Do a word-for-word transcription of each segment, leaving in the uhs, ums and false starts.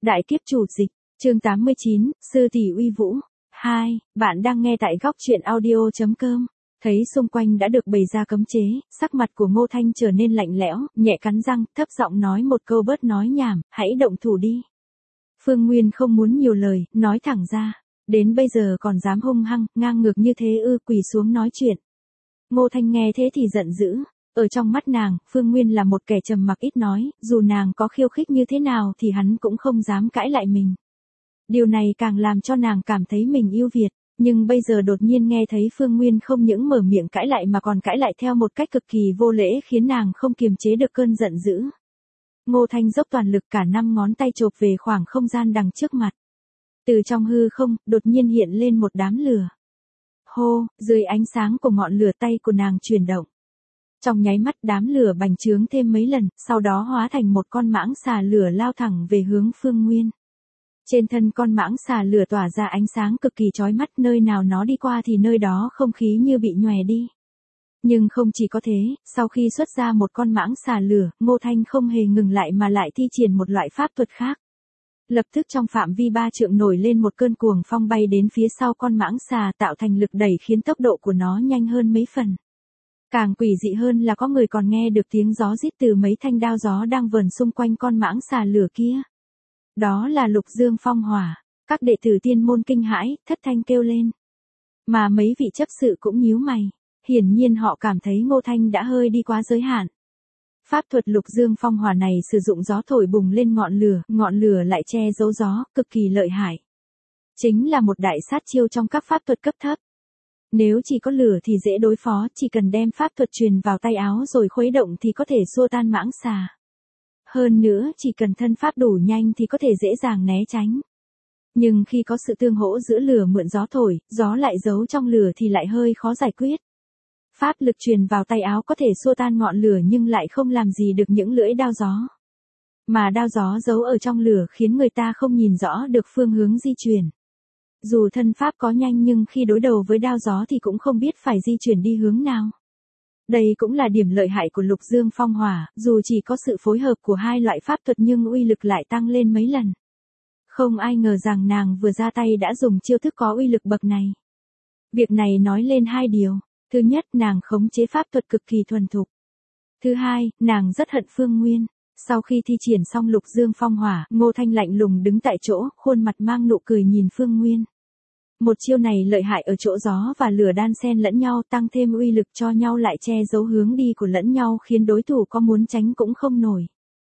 Đại kiếp chủ dịch, chương tám mươi chín, sư tỷ uy vũ. hai, bạn đang nghe tại góc truyện audio chấm com. Thấy xung quanh đã được bày ra cấm chế, sắc mặt của Ngô Thanh trở nên lạnh lẽo, nhẹ cắn răng, thấp giọng nói một câu bớt nói nhảm, hãy động thủ đi. Phương Nguyên không muốn nhiều lời, nói thẳng ra, đến bây giờ còn dám hung hăng, ngang ngược như thế ư, quỳ xuống nói chuyện. Ngô Thanh nghe thế thì giận dữ. Ở trong mắt nàng, Phương Nguyên là một kẻ trầm mặc ít nói, dù nàng có khiêu khích như thế nào thì hắn cũng không dám cãi lại mình. Điều này càng làm cho nàng cảm thấy mình ưu việt, nhưng bây giờ đột nhiên nghe thấy Phương Nguyên không những mở miệng cãi lại mà còn cãi lại theo một cách cực kỳ vô lễ khiến nàng không kiềm chế được cơn giận dữ. Ngô Thanh dốc toàn lực cả năm ngón tay chộp về khoảng không gian đằng trước mặt. Từ trong hư không, đột nhiên hiện lên một đám lửa. Hô, dưới ánh sáng của ngọn lửa tay của nàng chuyển động. Trong nháy mắt đám lửa bành trướng thêm mấy lần, sau đó hóa thành một con mãng xà lửa lao thẳng về hướng Phương Nguyên. Trên thân con mãng xà lửa tỏa ra ánh sáng cực kỳ chói mắt, nơi nào nó đi qua thì nơi đó không khí như bị nhòe đi. Nhưng không chỉ có thế, sau khi xuất ra một con mãng xà lửa, Ngô Thanh không hề ngừng lại mà lại thi triển một loại pháp thuật khác. Lập tức trong phạm vi ba trượng nổi lên một cơn cuồng phong bay đến phía sau con mãng xà tạo thành lực đẩy khiến tốc độ của nó nhanh hơn mấy phần. Càng quỷ dị hơn là có người còn nghe được tiếng gió rít từ mấy thanh đao gió đang vờn xung quanh con mãng xà lửa kia. Đó là Lục Dương Phong Hỏa. Các đệ tử tiên môn kinh hãi, thất thanh kêu lên. Mà mấy vị chấp sự cũng nhíu mày. Hiển nhiên họ cảm thấy Ngô Thanh đã hơi đi quá giới hạn. Pháp thuật Lục Dương Phong Hỏa này sử dụng gió thổi bùng lên ngọn lửa, ngọn lửa lại che giấu gió, cực kỳ lợi hại. Chính là một đại sát chiêu trong các pháp thuật cấp thấp. Nếu chỉ có lửa thì dễ đối phó, chỉ cần đem pháp thuật truyền vào tay áo rồi khuấy động thì có thể xua tan mãng xà. Hơn nữa, chỉ cần thân pháp đủ nhanh thì có thể dễ dàng né tránh. Nhưng khi có sự tương hỗ giữa lửa mượn gió thổi, gió lại giấu trong lửa thì lại hơi khó giải quyết. Pháp lực truyền vào tay áo có thể xua tan ngọn lửa nhưng lại không làm gì được những lưỡi đao gió. Mà đao gió giấu ở trong lửa khiến người ta không nhìn rõ được phương hướng di chuyển. Dù thân pháp có nhanh nhưng khi đối đầu với đao gió thì cũng không biết phải di chuyển đi hướng nào. Đây cũng là điểm lợi hại của Lục Dương Phong Hỏa, dù chỉ có sự phối hợp của hai loại pháp thuật nhưng uy lực lại tăng lên mấy lần. Không ai ngờ rằng nàng vừa ra tay đã dùng chiêu thức có uy lực bậc này. Việc này nói lên hai điều. Thứ nhất, nàng khống chế pháp thuật cực kỳ thuần thục. Thứ hai, nàng rất hận Phương Nguyên. Sau khi thi triển xong Lục Dương Phong Hỏa, Ngô Thanh lạnh lùng đứng tại chỗ, khuôn mặt mang nụ cười nhìn Phương Nguyên. Một chiêu này lợi hại ở chỗ gió và lửa đan xen lẫn nhau, tăng thêm uy lực cho nhau lại che giấu hướng đi của lẫn nhau khiến đối thủ có muốn tránh cũng không nổi.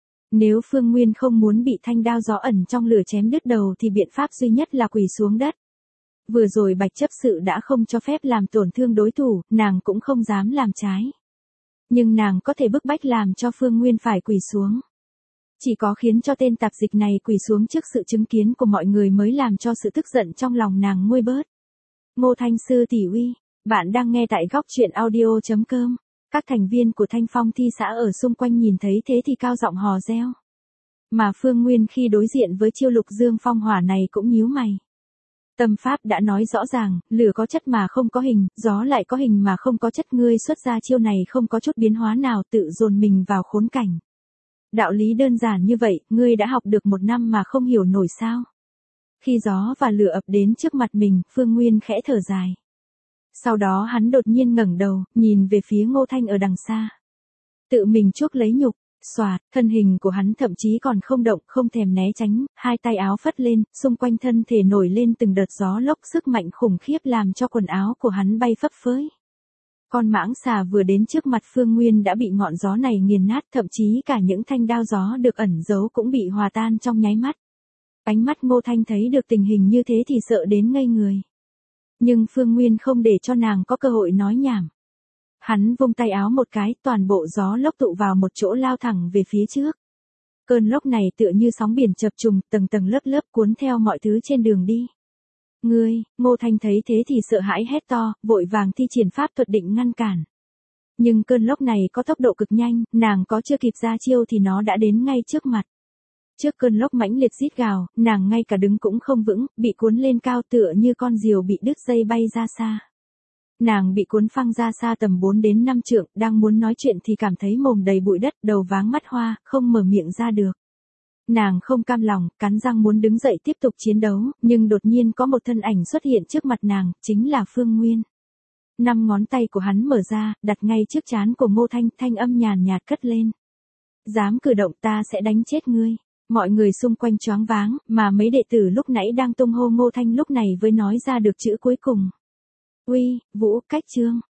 Nếu Phương Nguyên không muốn bị thanh đao gió ẩn trong lửa chém đứt đầu thì biện pháp duy nhất là quỳ xuống đất. Vừa rồi Bạch chấp sự đã không cho phép làm tổn thương đối thủ, nàng cũng không dám làm trái. Nhưng nàng có thể bức bách làm cho Phương Nguyên phải quỳ xuống. Chỉ có khiến cho tên tạp dịch này quỳ xuống trước sự chứng kiến của mọi người mới làm cho sự tức giận trong lòng nàng nguôi bớt. Ngô Thanh sư tỷ uy, bạn đang nghe tại góc truyện audio chấm com. Các thành viên của Thanh Phong Thi xã ở xung quanh nhìn thấy thế thì cao giọng hò reo. Mà Phương Nguyên khi đối diện với chiêu Lục Dương Phong Hỏa này cũng nhíu mày. Tâm pháp đã nói rõ ràng, lửa có chất mà không có hình, gió lại có hình mà không có chất, ngươi xuất ra chiêu này không có chút biến hóa nào, tự dồn mình vào khốn cảnh. Đạo lý đơn giản như vậy, ngươi đã học được một năm mà không hiểu nổi sao? Khi gió và lửa ập đến trước mặt mình, Phương Nguyên khẽ thở dài. Sau đó hắn đột nhiên ngẩng đầu, nhìn về phía Ngô Thanh ở đằng xa. Tự mình chuốc lấy nhục, xoạt, thân hình của hắn thậm chí còn không động, không thèm né tránh, hai tay áo phất lên, xung quanh thân thể nổi lên từng đợt gió lốc sức mạnh khủng khiếp làm cho quần áo của hắn bay phấp phới. Con mãng xà vừa đến trước mặt Phương Nguyên đã bị ngọn gió này nghiền nát, thậm chí cả những thanh đao gió được ẩn giấu cũng bị hòa tan trong nháy mắt. Ánh mắt Ngô Thanh thấy được tình hình như thế thì sợ đến ngây người. Nhưng Phương Nguyên không để cho nàng có cơ hội nói nhảm. Hắn vung tay áo một cái, toàn bộ gió lốc tụ vào một chỗ lao thẳng về phía trước. Cơn lốc này tựa như sóng biển chập trùng, tầng tầng lớp lớp cuốn theo mọi thứ trên đường đi. Ngươi, Ngô Thanh thấy thế thì sợ hãi hét to, vội vàng thi triển pháp thuật định ngăn cản. Nhưng cơn lốc này có tốc độ cực nhanh, nàng có chưa kịp ra chiêu thì nó đã đến ngay trước mặt. Trước cơn lốc mãnh liệt rít gào, nàng ngay cả đứng cũng không vững, bị cuốn lên cao tựa như con diều bị đứt dây bay ra xa. Nàng bị cuốn phăng ra xa tầm bốn đến năm trượng, đang muốn nói chuyện thì cảm thấy mồm đầy bụi đất, đầu váng mắt hoa, không mở miệng ra được. Nàng không cam lòng, cắn răng muốn đứng dậy tiếp tục chiến đấu, nhưng đột nhiên có một thân ảnh xuất hiện trước mặt nàng, chính là Phương Nguyên. Năm ngón tay của hắn mở ra, đặt ngay trước trán của Ngô Thanh, thanh âm nhàn nhạt cất lên. Dám cử động ta sẽ đánh chết ngươi. Mọi người xung quanh choáng váng, mà mấy đệ tử lúc nãy đang tung hô Ngô Thanh lúc này mới nói ra được chữ cuối cùng. Uy, Vũ, Cách Trương.